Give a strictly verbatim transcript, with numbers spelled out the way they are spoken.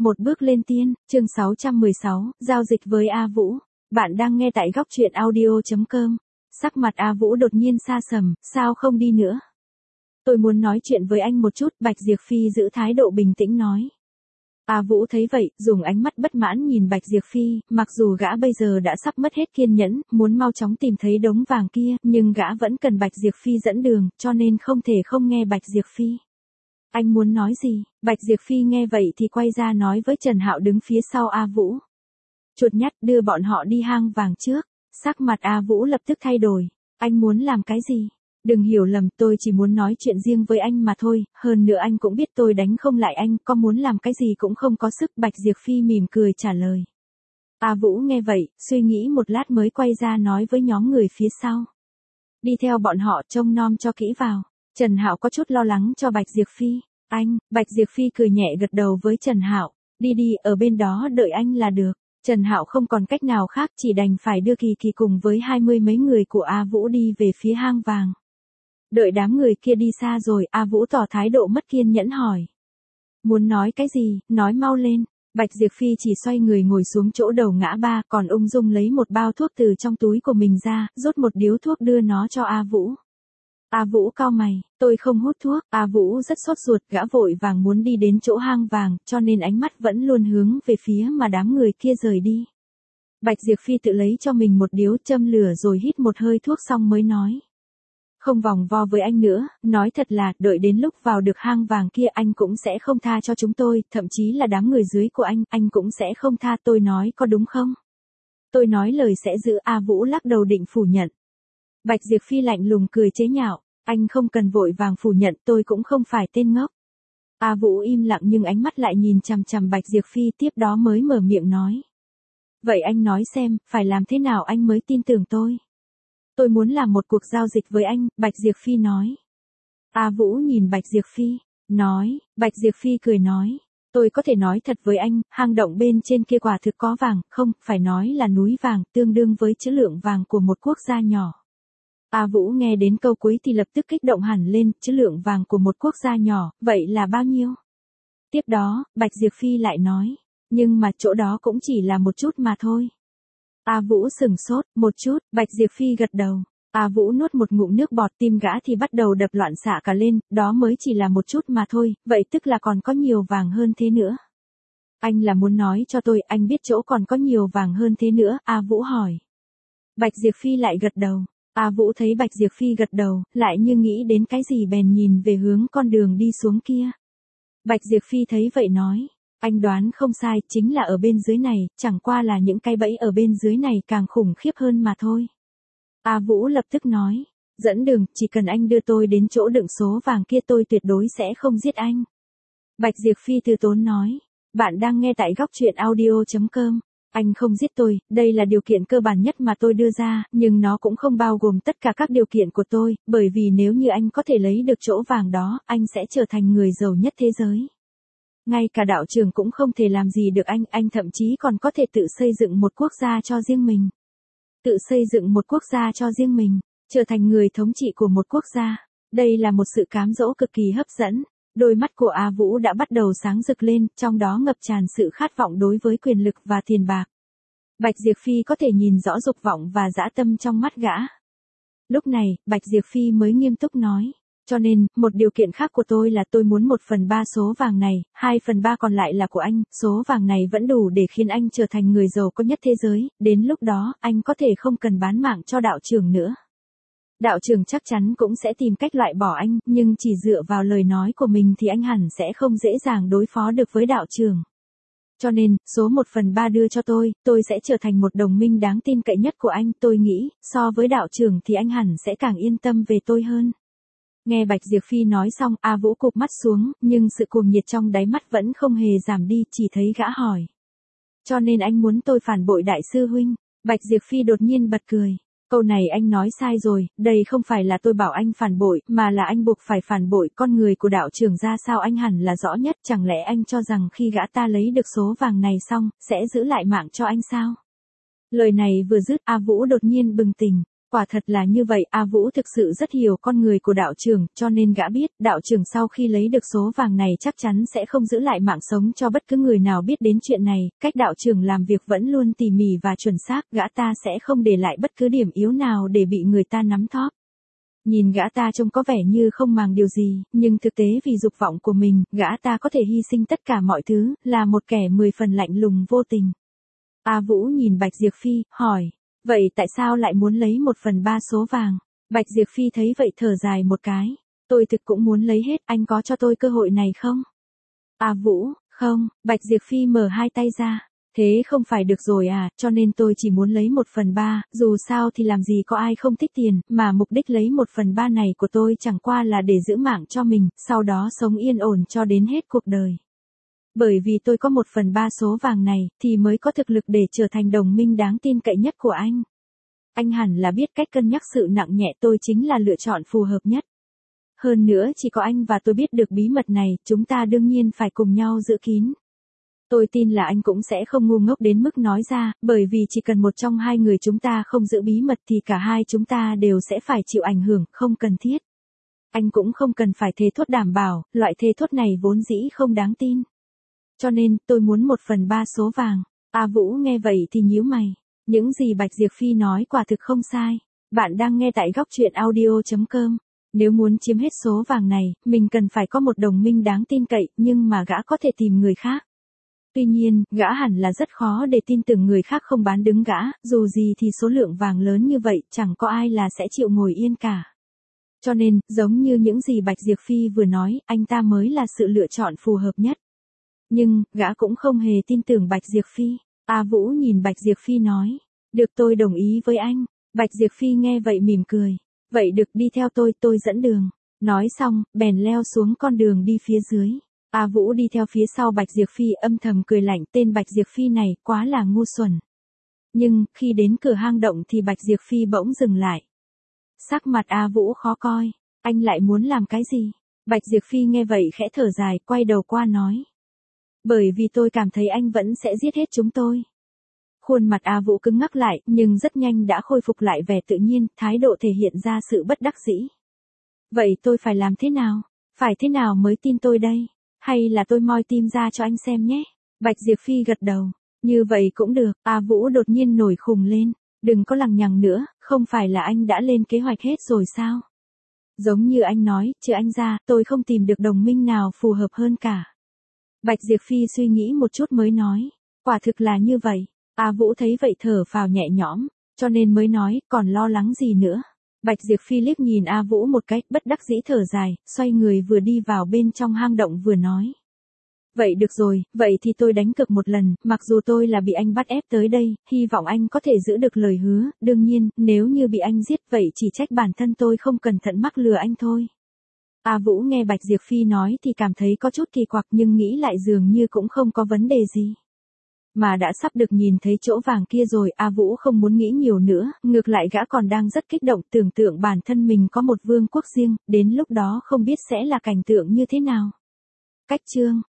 Một bước lên tiên, chương sáu trăm mười sáu, giao dịch với A Vũ. Bạn đang nghe tại góc truyện audio chấm com. Sắc mặt A Vũ đột nhiên sa sầm, sao không đi nữa? Tôi muốn nói chuyện với anh một chút, Bạch Diệp Phi giữ thái độ bình tĩnh nói. A Vũ thấy vậy, dùng ánh mắt bất mãn nhìn Bạch Diệp Phi, mặc dù gã bây giờ đã sắp mất hết kiên nhẫn, muốn mau chóng tìm thấy đống vàng kia, nhưng gã vẫn cần Bạch Diệp Phi dẫn đường, cho nên không thể không nghe Bạch Diệp Phi. Anh muốn nói gì? Bạch Diệp Phi nghe vậy thì quay ra nói với Trần Hạo đứng phía sau A Vũ. Chuột nhắt, đưa bọn họ đi hang vàng trước. Sắc mặt A Vũ lập tức thay đổi. Anh muốn làm cái gì? Đừng hiểu lầm, tôi chỉ muốn nói chuyện riêng với anh mà thôi, hơn nữa anh cũng biết tôi đánh không lại anh, có muốn làm cái gì cũng không có sức. Bạch Diệp Phi mỉm cười trả lời. A Vũ nghe vậy, suy nghĩ một lát mới quay ra nói với nhóm người phía sau. Đi theo bọn họ, trông nom cho kỹ vào. Trần Hạo có chút lo lắng cho Bạch Diệp Phi. Anh, Bạch Diệp Phi cười nhẹ gật đầu với Trần Hạo. Đi đi, ở bên đó đợi anh là được. Trần Hạo không còn cách nào khác, chỉ đành phải đưa Kỳ Kỳ cùng với hai mươi mấy người của A Vũ đi về phía hang vàng. Đợi đám người kia đi xa rồi, A Vũ tỏ thái độ mất kiên nhẫn hỏi. Muốn nói cái gì, nói mau lên. Bạch Diệp Phi chỉ xoay người ngồi xuống chỗ đầu ngã ba, còn ung dung lấy một bao thuốc từ trong túi của mình ra, rút một điếu thuốc đưa nó cho A Vũ. A Vũ cau mày, tôi không hút thuốc. A Vũ rất sốt ruột, gã vội vàng muốn đi đến chỗ hang vàng, cho nên ánh mắt vẫn luôn hướng về phía mà đám người kia rời đi. Bạch Diệp Phi tự lấy cho mình một điếu, châm lửa rồi hít một hơi thuốc xong mới nói. Không vòng vo với anh nữa, nói thật là, đợi đến lúc vào được hang vàng kia anh cũng sẽ không tha cho chúng tôi, thậm chí là đám người dưới của anh, anh cũng sẽ không tha, tôi nói có đúng không? Tôi nói lời sẽ giữ. A Vũ lắc đầu định phủ nhận. Bạch Diệp Phi lạnh lùng cười chế nhạo, anh không cần vội vàng phủ nhận, tôi cũng không phải tên ngốc. A Vũ im lặng nhưng ánh mắt lại nhìn chằm chằm Bạch Diệp Phi, tiếp đó mới mở miệng nói. Vậy anh nói xem, phải làm thế nào anh mới tin tưởng tôi? Tôi muốn làm một cuộc giao dịch với anh, Bạch Diệp Phi nói. A Vũ nhìn Bạch Diệp Phi, nói, Bạch Diệp Phi cười nói. Tôi có thể nói thật với anh, hang động bên trên kia quả thực có vàng, không, phải nói là núi vàng, tương đương với trữ lượng vàng của một quốc gia nhỏ. A Vũ nghe đến câu cuối thì lập tức kích động hẳn lên, trữ lượng vàng của một quốc gia nhỏ, vậy là bao nhiêu? Tiếp đó, Bạch Diệp Phi lại nói, nhưng mà chỗ đó cũng chỉ là một chút mà thôi. A Vũ sừng sốt, một chút, Bạch Diệp Phi gật đầu. A Vũ nuốt một ngụm nước bọt, tim gã thì bắt đầu đập loạn xạ cả lên, đó mới chỉ là một chút mà thôi, vậy tức là còn có nhiều vàng hơn thế nữa. Anh là muốn nói cho tôi, anh biết chỗ còn có nhiều vàng hơn thế nữa, A Vũ hỏi. Bạch Diệp Phi lại gật đầu. A Vũ thấy Bạch Diệp Phi gật đầu, lại như nghĩ đến cái gì bèn nhìn về hướng con đường đi xuống kia. Bạch Diệp Phi thấy vậy nói, anh đoán không sai, chính là ở bên dưới này, chẳng qua là những cái bẫy ở bên dưới này càng khủng khiếp hơn mà thôi. A Vũ lập tức nói, dẫn đường, chỉ cần anh đưa tôi đến chỗ đựng số vàng kia tôi tuyệt đối sẽ không giết anh. Bạch Diệp Phi từ tốn nói, bạn đang nghe tại góc truyện audio chấm com. Anh không giết tôi, đây là điều kiện cơ bản nhất mà tôi đưa ra, nhưng nó cũng không bao gồm tất cả các điều kiện của tôi, bởi vì nếu như anh có thể lấy được chỗ vàng đó, anh sẽ trở thành người giàu nhất thế giới. Ngay cả đạo trưởng cũng không thể làm gì được anh, anh thậm chí còn có thể tự xây dựng một quốc gia cho riêng mình. Tự xây dựng một quốc gia cho riêng mình, trở thành người thống trị của một quốc gia. Đây là một sự cám dỗ cực kỳ hấp dẫn. Đôi mắt của A Vũ đã bắt đầu sáng rực lên, trong đó ngập tràn sự khát vọng đối với quyền lực và tiền bạc. Bạch Diệp Phi có thể nhìn rõ dục vọng và dã tâm trong mắt gã. Lúc này, Bạch Diệp Phi mới nghiêm túc nói. Cho nên, một điều kiện khác của tôi là tôi muốn một phần ba số vàng này, hai phần ba còn lại là của anh, số vàng này vẫn đủ để khiến anh trở thành người giàu có nhất thế giới, đến lúc đó, anh có thể không cần bán mạng cho đạo trưởng nữa. Đạo trưởng chắc chắn cũng sẽ tìm cách loại bỏ anh, nhưng chỉ dựa vào lời nói của mình thì anh hẳn sẽ không dễ dàng đối phó được với đạo trưởng. Cho nên, số một phần ba đưa cho tôi, tôi sẽ trở thành một đồng minh đáng tin cậy nhất của anh, tôi nghĩ, so với đạo trưởng thì anh hẳn sẽ càng yên tâm về tôi hơn. Nghe Bạch Diệp Phi nói xong, A Vũ cụp mắt xuống, nhưng sự cuồng nhiệt trong đáy mắt vẫn không hề giảm đi, chỉ thấy gã hỏi. Cho nên anh muốn tôi phản bội đại sư huynh. Bạch Diệp Phi đột nhiên bật cười. Câu này anh nói sai rồi, đây không phải là tôi bảo anh phản bội, mà là anh buộc phải phản bội. Con người của đạo trưởng ra sao anh hẳn là rõ nhất, chẳng lẽ anh cho rằng khi gã ta lấy được số vàng này xong, sẽ giữ lại mạng cho anh sao? Lời này vừa dứt, A Vũ đột nhiên bừng tỉnh. Quả thật là như vậy, A Vũ thực sự rất hiểu con người của đạo trưởng, cho nên gã biết, đạo trưởng sau khi lấy được số vàng này chắc chắn sẽ không giữ lại mạng sống cho bất cứ người nào biết đến chuyện này, cách đạo trưởng làm việc vẫn luôn tỉ mỉ và chuẩn xác, gã ta sẽ không để lại bất cứ điểm yếu nào để bị người ta nắm thóp. Nhìn gã ta trông có vẻ như không màng điều gì, nhưng thực tế vì dục vọng của mình, gã ta có thể hy sinh tất cả mọi thứ, là một kẻ mười phần lạnh lùng vô tình. A Vũ nhìn Bạch Diệp Phi, hỏi. Vậy tại sao lại muốn lấy một phần ba số vàng? Bạch Diệp Phi thấy vậy thở dài một cái. Tôi thực cũng muốn lấy hết, anh có cho tôi cơ hội này không? A Vũ, không, Bạch Diệp Phi mở hai tay ra. Thế không phải được rồi à, cho nên tôi chỉ muốn lấy một phần ba, dù sao thì làm gì có ai không thích tiền, mà mục đích lấy một phần ba này của tôi chẳng qua là để giữ mạng cho mình, sau đó sống yên ổn cho đến hết cuộc đời. Bởi vì tôi có một phần ba số vàng này, thì mới có thực lực để trở thành đồng minh đáng tin cậy nhất của anh. Anh hẳn là biết cách cân nhắc sự nặng nhẹ, tôi chính là lựa chọn phù hợp nhất. Hơn nữa chỉ có anh và tôi biết được bí mật này, chúng ta đương nhiên phải cùng nhau giữ kín. Tôi tin là anh cũng sẽ không ngu ngốc đến mức nói ra, bởi vì chỉ cần một trong hai người chúng ta không giữ bí mật thì cả hai chúng ta đều sẽ phải chịu ảnh hưởng, không cần thiết. Anh cũng không cần phải thề thốt đảm bảo, loại thề thốt này vốn dĩ không đáng tin. Cho nên, tôi muốn một phần ba số vàng. A Vũ nghe vậy thì nhíu mày. Những gì Bạch Diệp Phi nói quả thực không sai. Bạn đang nghe tại góc truyện audio chấm com. Nếu muốn chiếm hết số vàng này, mình cần phải có một đồng minh đáng tin cậy, nhưng mà gã có thể tìm người khác. Tuy nhiên, gã hẳn là rất khó để tin tưởng người khác không bán đứng gã, dù gì thì số lượng vàng lớn như vậy, chẳng có ai là sẽ chịu ngồi yên cả. Cho nên, giống như những gì Bạch Diệp Phi vừa nói, anh ta mới là sự lựa chọn phù hợp nhất. Nhưng, gã cũng không hề tin tưởng Bạch Diệp Phi. A Vũ nhìn Bạch Diệp Phi nói. Được, tôi đồng ý với anh. Bạch Diệp Phi nghe vậy mỉm cười. Vậy được, đi theo tôi, tôi dẫn đường. Nói xong, bèn leo xuống con đường đi phía dưới. A Vũ đi theo phía sau Bạch Diệp Phi âm thầm cười lạnh, tên Bạch Diệp Phi này quá là ngu xuẩn. Nhưng, khi đến cửa hang động thì Bạch Diệp Phi bỗng dừng lại. Sắc mặt A Vũ khó coi. Anh lại muốn làm cái gì? Bạch Diệp Phi nghe vậy khẽ thở dài, quay đầu qua nói. Bởi vì tôi cảm thấy anh vẫn sẽ giết hết chúng tôi. Khuôn mặt A Vũ cứng ngắc lại, nhưng rất nhanh đã khôi phục lại vẻ tự nhiên, thái độ thể hiện ra sự bất đắc dĩ. Vậy tôi phải làm thế nào? Phải thế nào mới tin tôi đây? Hay là tôi moi tim ra cho anh xem nhé? Bạch Diệp Phi gật đầu. Như vậy cũng được. A Vũ đột nhiên nổi khùng lên. Đừng có lằng nhằng nữa, không phải là anh đã lên kế hoạch hết rồi sao? Giống như anh nói, trừ anh ra, tôi không tìm được đồng minh nào phù hợp hơn cả. Bạch Diệp Phi suy nghĩ một chút mới nói. Quả thực là như vậy. A Vũ thấy vậy thở phào nhẹ nhõm, cho nên mới nói, còn lo lắng gì nữa. Bạch Diệp Phi liếc nhìn A Vũ một cách, bất đắc dĩ thở dài, xoay người vừa đi vào bên trong hang động vừa nói. Vậy được rồi, vậy thì tôi đánh cược một lần, mặc dù tôi là bị anh bắt ép tới đây, hy vọng anh có thể giữ được lời hứa, đương nhiên, nếu như bị anh giết vậy chỉ trách bản thân tôi không cẩn thận mắc lừa anh thôi. A Vũ nghe Bạch Diệp Phi nói thì cảm thấy có chút kỳ quặc nhưng nghĩ lại dường như cũng không có vấn đề gì. Mà đã sắp được nhìn thấy chỗ vàng kia rồi, A Vũ không muốn nghĩ nhiều nữa, ngược lại gã còn đang rất kích động tưởng tượng bản thân mình có một vương quốc riêng, đến lúc đó không biết sẽ là cảnh tượng như thế nào. Cách chương